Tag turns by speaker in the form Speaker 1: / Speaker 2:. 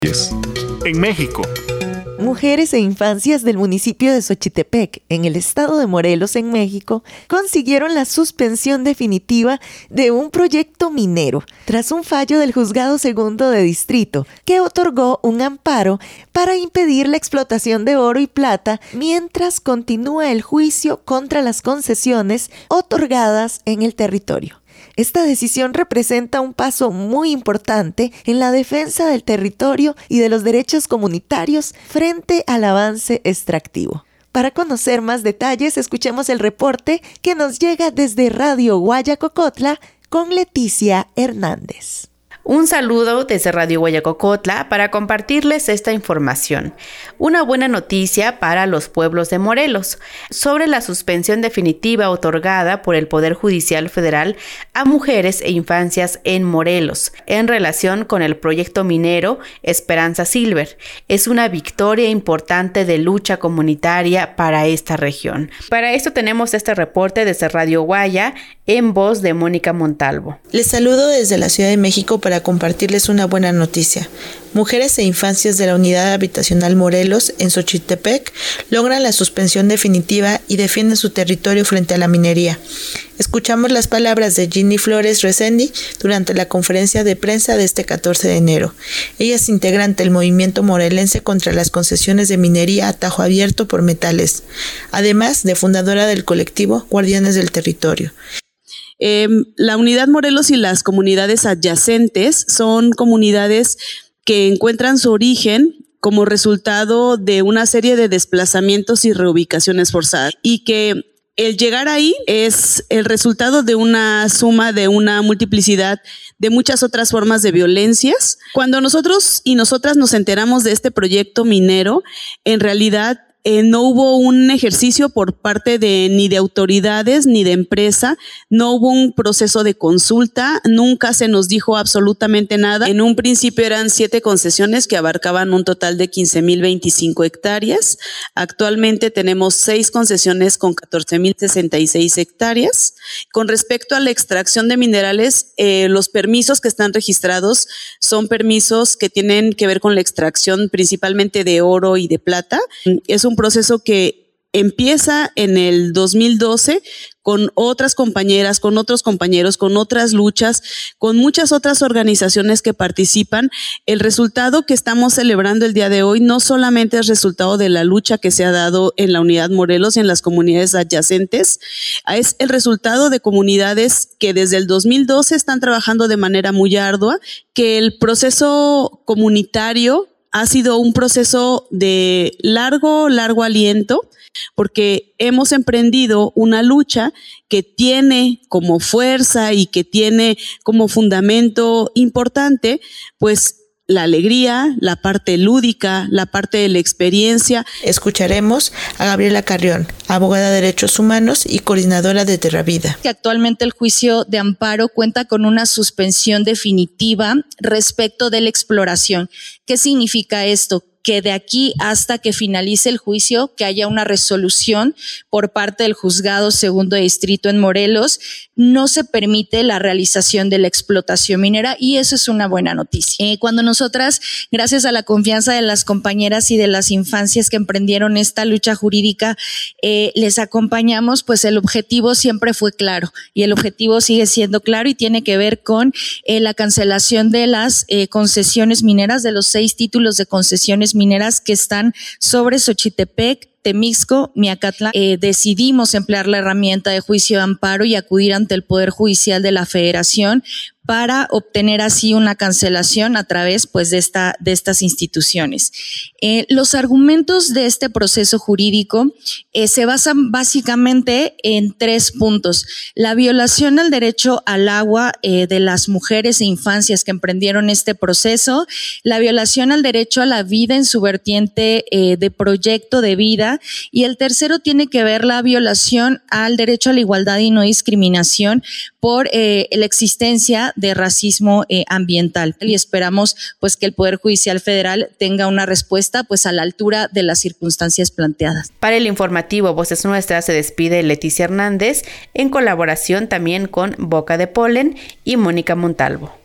Speaker 1: En México.
Speaker 2: Mujeres e infancias del municipio de Xochitepec, en el estado de Morelos, en México, consiguieron la suspensión definitiva de un proyecto minero tras un fallo del Juzgado Segundo de Distrito que otorgó un amparo para impedir la explotación de oro y plata mientras continúa el juicio contra las concesiones otorgadas en el territorio. Esta decisión representa un paso muy importante en la defensa del territorio y de los derechos comunitarios frente al avance extractivo. Para conocer más detalles, escuchemos el reporte que nos llega desde Radio Guayacocotla con Leticia Hernández.
Speaker 3: Un saludo desde Radio Guayacocotla para compartirles esta información. Una buena noticia para los pueblos de Morelos sobre la suspensión definitiva otorgada por el Poder Judicial Federal a mujeres e infancias en Morelos en relación con el proyecto minero Esperanza Silver. Es una victoria importante de lucha comunitaria para esta región. Para esto tenemos este reporte desde Radio Guaya en voz de Mónica Montalvo.
Speaker 4: Les saludo desde la Ciudad de México para compartirles una buena noticia. Mujeres e infancias de la Unidad Habitacional Morelos en Xochitepec logran la suspensión definitiva y defienden su territorio frente a la minería. Escuchamos las palabras de Ginny Flores Resendi durante la conferencia de prensa de este 14 de enero. Ella es integrante del movimiento morelense contra las concesiones de minería a tajo abierto por metales, además de fundadora del colectivo Guardianes del Territorio.
Speaker 5: La Unidad Morelos y las comunidades adyacentes son comunidades que encuentran su origen como resultado de una serie de desplazamientos y reubicaciones forzadas y que el llegar ahí es el resultado de una suma de una multiplicidad de muchas otras formas de violencias. Cuando nosotros y nosotras nos enteramos de este proyecto minero, en realidad no hubo un ejercicio por parte ni de autoridades ni de empresa, no hubo un proceso de consulta, nunca se nos dijo absolutamente nada. En un principio eran 7 concesiones que abarcaban un total de 15,025 hectáreas. Actualmente tenemos 6 concesiones con 14,066 hectáreas. Con respecto a la extracción de minerales, los permisos que están registrados son permisos que tienen que ver con la extracción principalmente de oro y de plata. Es un proceso que empieza en el 2012 con otras compañeras, con otros compañeros, con otras luchas, con muchas otras organizaciones que participan. El resultado que estamos celebrando el día de hoy no solamente es resultado de la lucha que se ha dado en la Unidad Morelos y en las comunidades adyacentes, es el resultado de comunidades que desde el 2012 están trabajando de manera muy ardua, que el proceso comunitario ha sido un proceso de largo aliento, porque hemos emprendido una lucha que tiene como fuerza y que tiene como fundamento importante, pues, la alegría, la parte lúdica, la parte de la experiencia.
Speaker 4: Escucharemos a Gabriela Carrión, abogada de derechos humanos y coordinadora de Terravida.
Speaker 6: Que actualmente el juicio de amparo cuenta con una suspensión definitiva respecto de la exploración. ¿Qué significa esto? Que de aquí hasta que finalice el juicio, que haya una resolución por parte del Juzgado Segundo de Distrito en Morelos, no se permite la realización de la explotación minera y eso es una buena noticia. Cuando nosotras, gracias a la confianza de las compañeras y de las infancias que emprendieron esta lucha jurídica, les acompañamos, pues el objetivo siempre fue claro y el objetivo sigue siendo claro y tiene que ver con la cancelación de las concesiones mineras, de los 6 títulos de concesiones mineras que están sobre Xochitepec, Temixco, Miacatlán. Decidimos emplear la herramienta de juicio de amparo y acudir ante el Poder Judicial de la Federación para obtener así una cancelación a través, pues, de estas instituciones. Los argumentos de este proceso jurídico se basan básicamente en 3 puntos. La violación al derecho al agua de las mujeres e infancias que emprendieron este proceso, la violación al derecho a la vida en su vertiente de proyecto de vida, y el tercero tiene que ver la violación al derecho a la igualdad y no discriminación por la existencia de racismo ambiental. Y esperamos, pues, que el Poder Judicial Federal tenga una respuesta, pues, a la altura de las circunstancias planteadas.
Speaker 3: Para el informativo Voces Nuestras se despide Leticia Hernández en colaboración también con Boca de Polen y Mónica Montalvo.